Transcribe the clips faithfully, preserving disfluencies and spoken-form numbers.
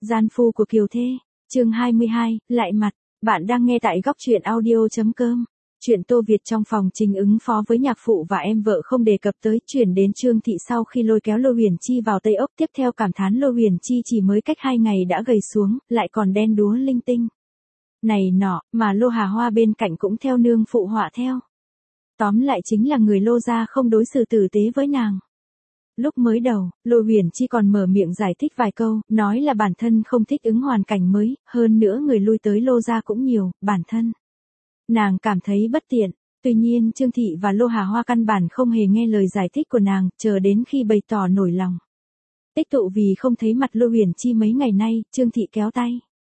Gian phu của Kiều Thê, chương hai mươi hai, lại mặt, bạn đang nghe tại góc truyện audio.com. Chuyện Tô Việt trong phòng Trình ứng phó với nhạc phụ và em vợ không đề cập tới, chuyển đến Trương Thị sau khi lôi kéo Lô Huyền Chi vào Tây Ốc, tiếp theo cảm thán Lô Huyền Chi chỉ mới cách hai ngày đã gầy xuống, lại còn đen đúa linh tinh. Này nọ, mà Lô Hà Hoa bên cạnh cũng theo nương phụ họa theo. Tóm lại chính là người Lô gia không đối xử tử tế với nàng. Lúc mới đầu, Lô Huyền Chi còn mở miệng giải thích vài câu, nói là bản thân không thích ứng hoàn cảnh mới, hơn nữa người lui tới Lô gia cũng nhiều, bản thân. Nàng cảm thấy bất tiện, tuy nhiên Trương Thị và Lô Hà Hoa căn bản không hề nghe lời giải thích của nàng, chờ đến khi bày tỏ nổi lòng. Tích tụ vì không thấy mặt Lô Huyền Chi mấy ngày nay, Trương Thị kéo tay.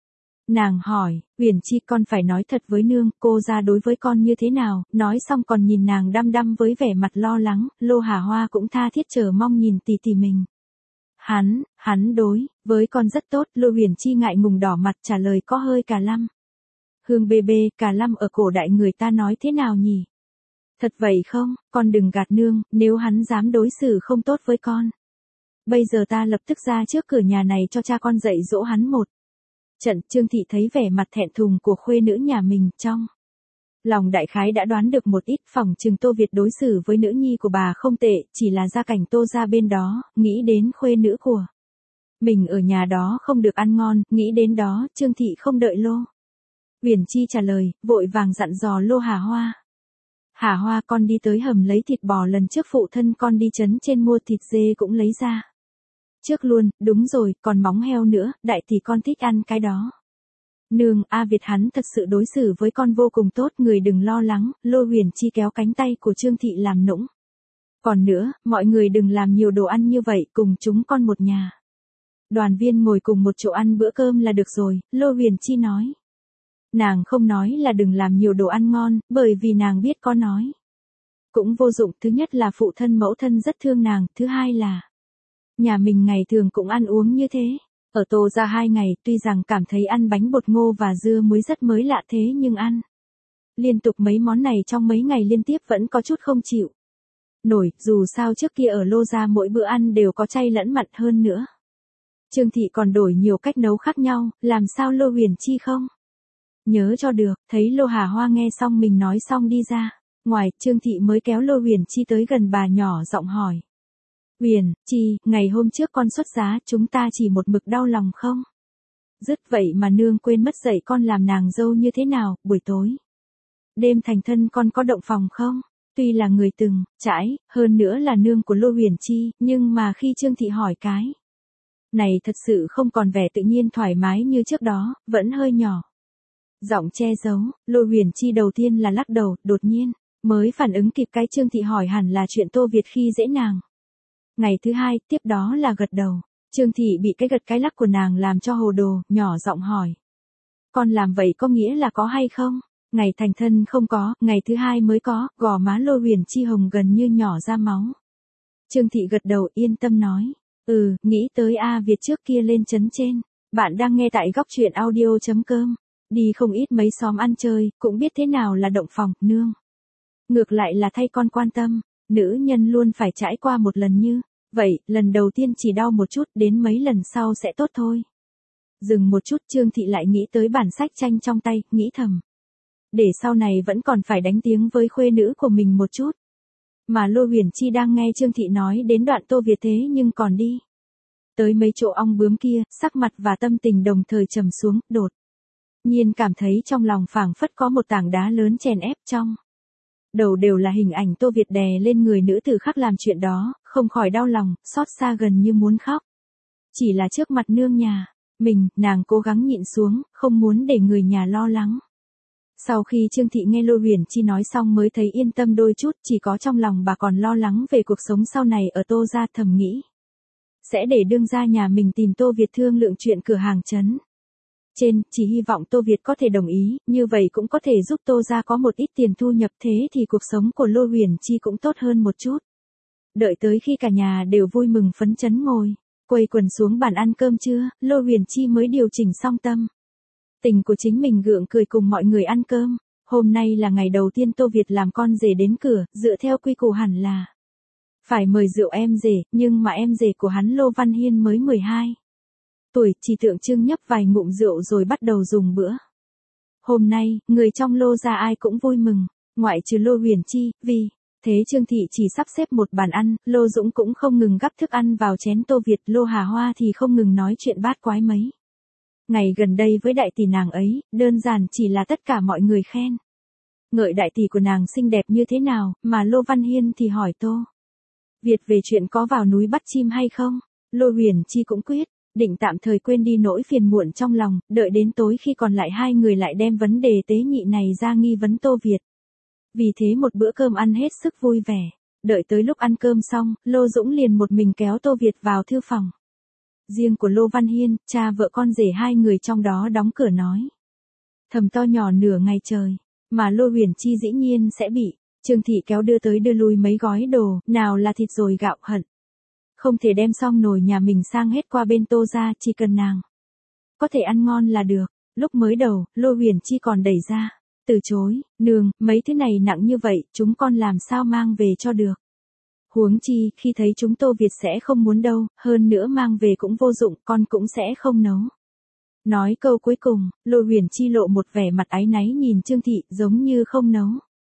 Nàng hỏi, Huyền Chi con phải nói thật với nương, cô ra đối với con như thế nào, nói xong còn nhìn nàng đăm đăm với vẻ mặt lo lắng, Lô Hà Hoa cũng tha thiết chờ mong nhìn tỷ tỷ mình. Hắn, hắn đối, với con rất tốt, Lô Huyền Chi ngại ngùng đỏ mặt trả lời có hơi cà lăm. Hương bê bê, cà lăm ở cổ đại người ta nói thế nào nhỉ? Thật vậy không, con đừng gạt nương, nếu hắn dám đối xử không tốt với con. Bây giờ ta lập tức ra trước cửa nhà này cho cha con dạy dỗ hắn một trận. Trương Thị thấy vẻ mặt thẹn thùng của khuê nữ nhà mình, trong lòng đại khái đã đoán được một ít, phỏng chừng Tô Việt đối xử với nữ nhi của bà không tệ, chỉ là gia cảnh Tô ra bên đó, nghĩ đến khuê nữ của mình ở nhà đó không được ăn ngon, nghĩ đến đó, Trương Thị không đợi Lô Huyền Chi trả lời, vội vàng dặn dò Lô Hà Hoa. Hà Hoa, con đi tới hầm lấy thịt bò, lần trước phụ thân con đi trấn trên mua thịt dê cũng lấy ra trước luôn, đúng rồi, còn móng heo nữa, đại tỷ con thích ăn cái đó. Nương, A Việt hắn thật sự đối xử với con vô cùng tốt, người đừng lo lắng, Lô Huyền Chi kéo cánh tay của Trương Thị làm nũng. Còn nữa, mọi người đừng làm nhiều đồ ăn như vậy, cùng chúng con một nhà. Đoàn viên ngồi cùng một chỗ ăn bữa cơm là được rồi, Lô Huyền Chi nói. Nàng không nói là đừng làm nhiều đồ ăn ngon, bởi vì nàng biết có nói cũng vô dụng, thứ nhất là phụ thân mẫu thân rất thương nàng, thứ hai là nhà mình ngày thường cũng ăn uống như thế. Ở Tô ra hai ngày, tuy rằng cảm thấy ăn bánh bột ngô và dưa muối rất mới lạ thế nhưng ăn liên tục mấy món này trong mấy ngày liên tiếp vẫn có chút không chịu nổi, dù sao trước kia ở Lô gia mỗi bữa ăn đều có chay lẫn mặn, hơn nữa Trương Thị còn đổi nhiều cách nấu khác nhau, làm sao Lô Huyền Chi không nhớ cho được. Thấy Lô Hà Hoa nghe xong mình nói xong đi ra ngoài, Trương Thị mới kéo Lô Huyền Chi tới gần bà nhỏ giọng hỏi. Huyền Chi, ngày hôm trước con xuất giá, chúng ta chỉ một mực đau lòng không? Dứt vậy mà nương quên mất dạy con làm nàng dâu như thế nào, buổi tối đêm thành thân con có động phòng không? Tuy là người từng trải, hơn nữa là nương của Lô Huyền Chi, nhưng mà khi Trương Thị hỏi cái này thật sự không còn vẻ tự nhiên thoải mái như trước đó, vẫn hơi nhỏ giọng che giấu. Lô Huyền Chi đầu tiên là lắc đầu, đột nhiên mới phản ứng kịp cái Trương Thị hỏi hẳn là chuyện Tô Việt khi dễ nàng. Ngày thứ hai, tiếp đó là gật đầu. Trương Thị bị cái gật cái lắc của nàng làm cho hồ đồ, nhỏ giọng hỏi. Con làm vậy có nghĩa là có hay không? Ngày thành thân không có, ngày thứ hai mới có, gò má Lô Huyền Chi hồng gần như nhỏ ra máu. Trương Thị gật đầu yên tâm nói. Ừ, nghĩ tới A Việt trước kia lên trấn trên. Bạn đang nghe tại góc truyện audio.com. Đi không ít mấy xóm ăn chơi, cũng biết thế nào là động phòng, nương. Ngược lại là thay con quan tâm, nữ nhân luôn phải trải qua một lần như vậy, lần đầu tiên chỉ đau một chút, đến mấy lần sau sẽ tốt thôi. Dừng một chút, Trương Thị lại nghĩ tới bản sách tranh trong tay, nghĩ thầm. Để sau này vẫn còn phải đánh tiếng với khuê nữ của mình một chút. Mà Lô Huyền Chi đang nghe Trương Thị nói đến đoạn Tô Việt thế nhưng còn đi tới mấy chỗ ong bướm kia, sắc mặt và tâm tình đồng thời trầm xuống, đột nhiên cảm thấy trong lòng phảng phất có một tảng đá lớn chèn ép, trong đầu đều là hình ảnh Tô Việt đè lên người nữ tử khác làm chuyện đó, không khỏi đau lòng, xót xa gần như muốn khóc. Chỉ là trước mặt nương nhà mình, nàng cố gắng nhịn xuống, không muốn để người nhà lo lắng. Sau khi Trương Thị nghe Lô Huyền Chi nói xong mới thấy yên tâm đôi chút, chỉ có trong lòng bà còn lo lắng về cuộc sống sau này ở Tô gia, thầm nghĩ sẽ để đương gia nhà mình tìm Tô Việt thương lượng chuyện cửa hàng trấn trên, chỉ hy vọng Tô Việt có thể đồng ý, như vậy cũng có thể giúp Tô gia có một ít tiền thu nhập, thế thì cuộc sống của Lô Huyền Chi cũng tốt hơn một chút. Đợi tới khi cả nhà đều vui mừng phấn chấn ngồi quây quần xuống bàn ăn cơm trưa, Lô Huyền Chi mới điều chỉnh xong tâm tình của chính mình, gượng cười cùng mọi người ăn cơm. Hôm nay là ngày đầu tiên Tô Việt làm con rể đến cửa, dựa theo quy củ hẳn là phải mời rượu em rể, nhưng mà em rể của hắn Lô Văn Hiên mới mười hai tuổi, chỉ tượng trưng nhấp vài ngụm rượu rồi bắt đầu dùng bữa. Hôm nay, người trong Lô gia ai cũng vui mừng, ngoại trừ Lô Huyền Chi, vì thế Trương Thị chỉ sắp xếp một bàn ăn, Lô Dũng cũng không ngừng gắp thức ăn vào chén Tô Việt, Lô Hà Hoa thì không ngừng nói chuyện bát quái mấy. Ngày gần đây với đại tỷ nàng ấy, đơn giản chỉ là tất cả mọi người khen. Ngợi đại tỷ của nàng xinh đẹp như thế nào, mà Lô Văn Hiên thì hỏi Tô Việt về chuyện có vào núi bắt chim hay không. Lô Huyền Chi cũng quyết định tạm thời quên đi nỗi phiền muộn trong lòng, đợi đến tối khi còn lại hai người lại đem vấn đề tế nhị này ra nghi vấn Tô Việt. Vì thế một bữa cơm ăn hết sức vui vẻ. Đợi tới lúc ăn cơm xong, Lô Dũng liền một mình kéo Tô Việt vào thư phòng riêng của Lô Văn Hiên, cha vợ con rể hai người trong đó đóng cửa nói thầm to nhỏ nửa ngày trời, mà Lô Huyền Chi dĩ nhiên sẽ bị Trương Thị kéo đưa tới đưa lui mấy gói đồ, nào là thịt rồi gạo hận. Không thể đem xong nồi nhà mình sang hết qua bên Tô gia, chỉ cần nàng có thể ăn ngon là được. Lúc mới đầu, Lô Huyền Chi còn đẩy ra, từ chối, nương, mấy thứ này nặng như vậy, chúng con làm sao mang về cho được. Huống chi, khi thấy chúng Tô Việt sẽ không muốn đâu, hơn nữa mang về cũng vô dụng, con cũng sẽ không nấu. Nói câu cuối cùng, Lô Huyền Chi lộ một vẻ mặt áy náy nhìn Trương Thị, giống như không nấu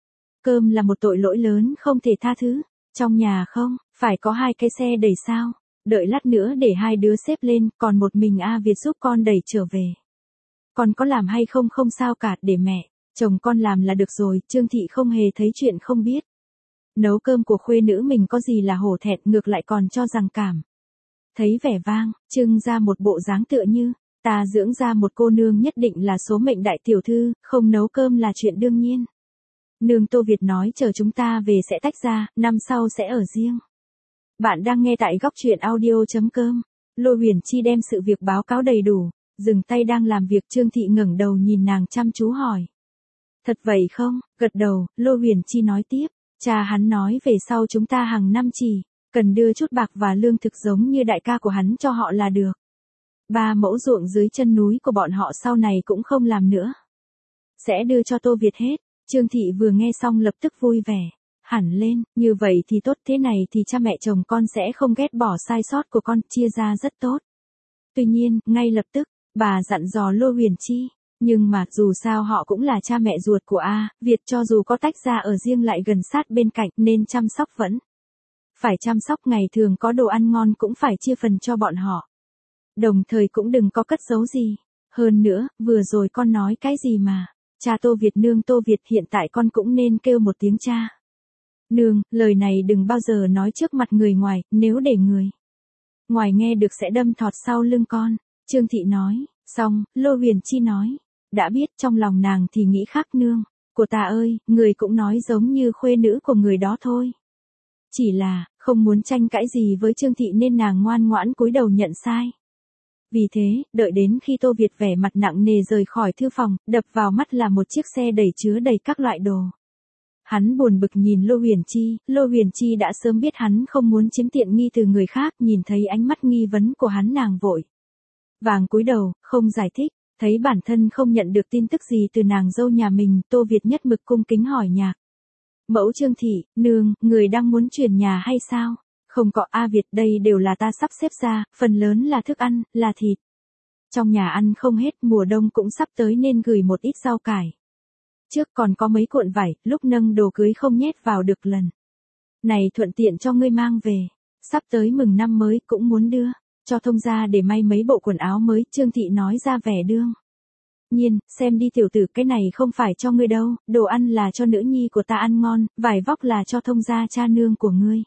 cơm là một tội lỗi lớn không thể tha thứ. Trong nhà không, phải có hai cái xe đẩy sao, đợi lát nữa để hai đứa xếp lên, còn một mình A Việt giúp con đẩy trở về. Con có làm hay không không sao cả, để mẹ, chồng con làm là được rồi. Trương Thị không hề thấy chuyện không biết nấu cơm của khuê nữ mình có gì là hổ thẹn, ngược lại còn cho rằng cảm thấy vẻ vang, trưng ra một bộ dáng tựa như ta dưỡng ra một cô nương nhất định là số mệnh đại tiểu thư, không nấu cơm là chuyện đương nhiên. Nương, Tô Việt nói chờ chúng ta về sẽ tách ra, năm sau sẽ ở riêng. Bạn đang nghe tại góc truyện audio.com. Lô Huyền Chi đem sự việc báo cáo đầy đủ, dừng tay đang làm việc. Trương Thị ngẩng đầu nhìn nàng chăm chú hỏi. Thật vậy không? Gật đầu, Lô Huyền Chi nói tiếp. Cha hắn nói về sau chúng ta hàng năm chỉ cần đưa chút bạc và lương thực giống như đại ca của hắn cho họ là được. Ba mẫu ruộng dưới chân núi của bọn họ sau này cũng không làm nữa, sẽ đưa cho Tô Việt hết. Trương Thị vừa nghe xong lập tức vui vẻ hẳn lên, như vậy thì tốt, thế này thì cha mẹ chồng con sẽ không ghét bỏ sai sót của con, chia ra rất tốt. Tuy nhiên, ngay lập tức, bà dặn dò Lô Huyền Chi, nhưng mà dù sao họ cũng là cha mẹ ruột của A Việt, cho dù có tách ra ở riêng lại gần sát bên cạnh, nên chăm sóc vẫn phải chăm sóc, ngày thường có đồ ăn ngon cũng phải chia phần cho bọn họ. Đồng thời cũng đừng có cất giấu gì. Hơn nữa, vừa rồi con nói cái gì mà cha Tô Việt, nương Tô Việt, hiện tại con cũng nên kêu một tiếng cha. Nương, lời này đừng bao giờ nói trước mặt người ngoài, nếu để người ngoài nghe được sẽ đâm thọt sau lưng con. Trương Thị nói, xong, Lô Huyền Chi nói, đã biết, trong lòng nàng thì nghĩ khác. Nương của ta ơi, người cũng nói giống như khuê nữ của người đó thôi. Chỉ là, không muốn tranh cãi gì với Trương Thị nên nàng ngoan ngoãn cúi đầu nhận sai. Vì thế, đợi đến khi Tô Việt vẻ mặt nặng nề rời khỏi thư phòng, đập vào mắt là một chiếc xe đẩy chứa đầy các loại đồ. Hắn buồn bực nhìn Lô Huyền Chi, Lô Huyền Chi đã sớm biết hắn không muốn chiếm tiện nghi từ người khác, nhìn thấy ánh mắt nghi vấn của hắn nàng vội vàng cúi đầu, không giải thích. Thấy bản thân không nhận được tin tức gì từ nàng dâu nhà mình, Tô Việt nhất mực cung kính hỏi nhạc mẫu Trương Thị, nương, người đang muốn chuyển nhà hay sao? Không có A Việt, đây đều là ta sắp xếp ra, phần lớn là thức ăn, là thịt. Trong nhà ăn không hết, mùa đông cũng sắp tới nên gửi một ít rau cải. Trước còn có mấy cuộn vải, lúc nâng đồ cưới không nhét vào được lần này, thuận tiện cho ngươi mang về. Sắp tới mừng năm mới cũng muốn đưa cho thông gia để may mấy bộ quần áo mới. Trương Thị nói ra vẻ đương nhiên, xem đi tiểu tử, cái này không phải cho ngươi đâu, đồ ăn là cho nữ nhi của ta ăn ngon, vải vóc là cho thông gia cha nương của ngươi.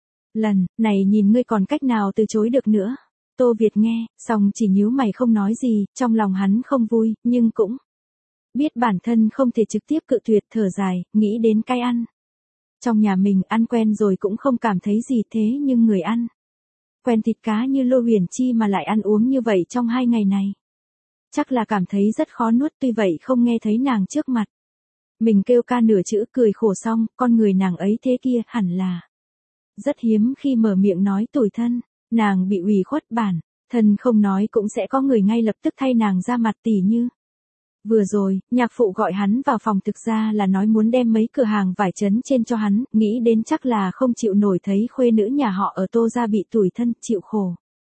Lần này nhìn ngươi còn cách nào từ chối được nữa. Tô Việt nghe xong chỉ nhíu mày không nói gì, trong lòng hắn không vui, nhưng cũng biết bản thân không thể trực tiếp cự tuyệt, thở dài, nghĩ đến cái ăn trong nhà mình ăn quen rồi cũng không cảm thấy gì, thế nhưng người ăn quen thịt cá như Lô Huyền Chi mà lại ăn uống như vậy trong hai ngày này, chắc là cảm thấy rất khó nuốt. Tuy vậy không nghe thấy nàng trước mặt mình kêu ca nửa chữ, cười khổ xong, con người nàng ấy thế kia hẳn là rất hiếm khi mở miệng nói tủi thân. Nàng bị ủy khuất, bản thân không nói cũng sẽ có người ngay lập tức thay nàng ra mặt, tỉ như vừa rồi, nhạc phụ gọi hắn vào phòng, thực ra là nói muốn đem mấy cửa hàng vải trấn trên cho hắn, nghĩ đến chắc là không chịu nổi thấy khuê nữ nhà họ ở Tô gia bị tủi thân, chịu khổ.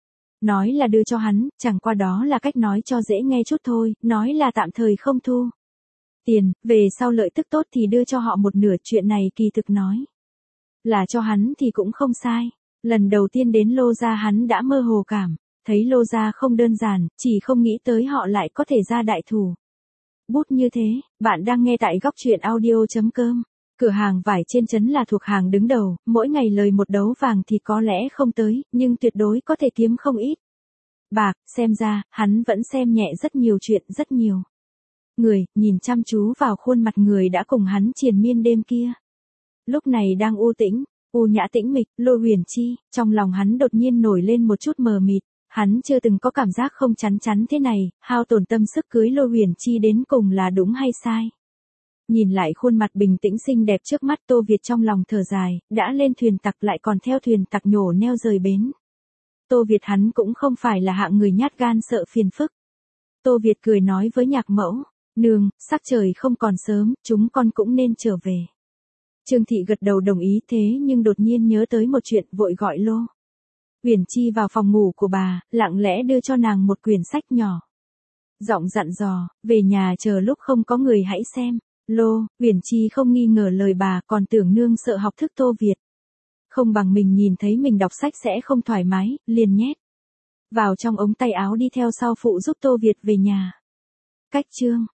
nói là đưa cho hắn, chẳng qua đó là cách nói cho dễ nghe chút thôi, nói là tạm thời không thu tiền, về sau lợi tức tốt thì đưa cho họ một nửa, chuyện này kỳ thực nói là cho hắn thì cũng không sai. Lần đầu tiên đến Lô gia hắn đã mơ hồ cảm, thấy Lô gia không đơn giản, chỉ không nghĩ tới họ lại có thể ra đại thủ bút như thế. Bạn đang nghe tại góc truyện audio.com. Cửa hàng vải trên trấn là thuộc hàng đứng đầu, mỗi ngày lời một đấu vàng thì có lẽ không tới, nhưng tuyệt đối có thể kiếm không ít bạc. Xem ra, hắn vẫn xem nhẹ rất nhiều chuyện, rất nhiều người, nhìn chăm chú vào khuôn mặt người đã cùng hắn triền miên đêm kia. Lúc này đang u tĩnh, u nhã tĩnh mịch, Lô Huyền Chi, trong lòng hắn đột nhiên nổi lên một chút mờ mịt, hắn chưa từng có cảm giác không chắn chắn thế này, hao tổn tâm sức cưới Lô Huyền Chi đến cùng là đúng hay sai. Nhìn lại khuôn mặt bình tĩnh xinh đẹp trước mắt, Tô Việt trong lòng thở dài, đã lên thuyền tặc lại còn theo thuyền tặc nhổ neo rời bến. Tô Việt hắn cũng không phải là hạng người nhát gan sợ phiền phức. Tô Việt cười nói với Nhạc Mẫu, nương, sắc trời không còn sớm, chúng con cũng nên trở về. Trương Thị gật đầu đồng ý, thế nhưng đột nhiên nhớ tới một chuyện, vội gọi Lô Huyền Chi vào phòng ngủ của bà, lặng lẽ đưa cho nàng một quyển sách nhỏ. Giọng dặn dò, về nhà chờ lúc không có người hãy xem. Lô Huyền Chi không nghi ngờ lời bà, còn tưởng nương sợ học thức Tô Việt không bằng mình, nhìn thấy mình đọc sách sẽ không thoải mái, liền nhét vào trong ống tay áo đi theo sau phụ giúp Tô Việt về nhà. Cách chương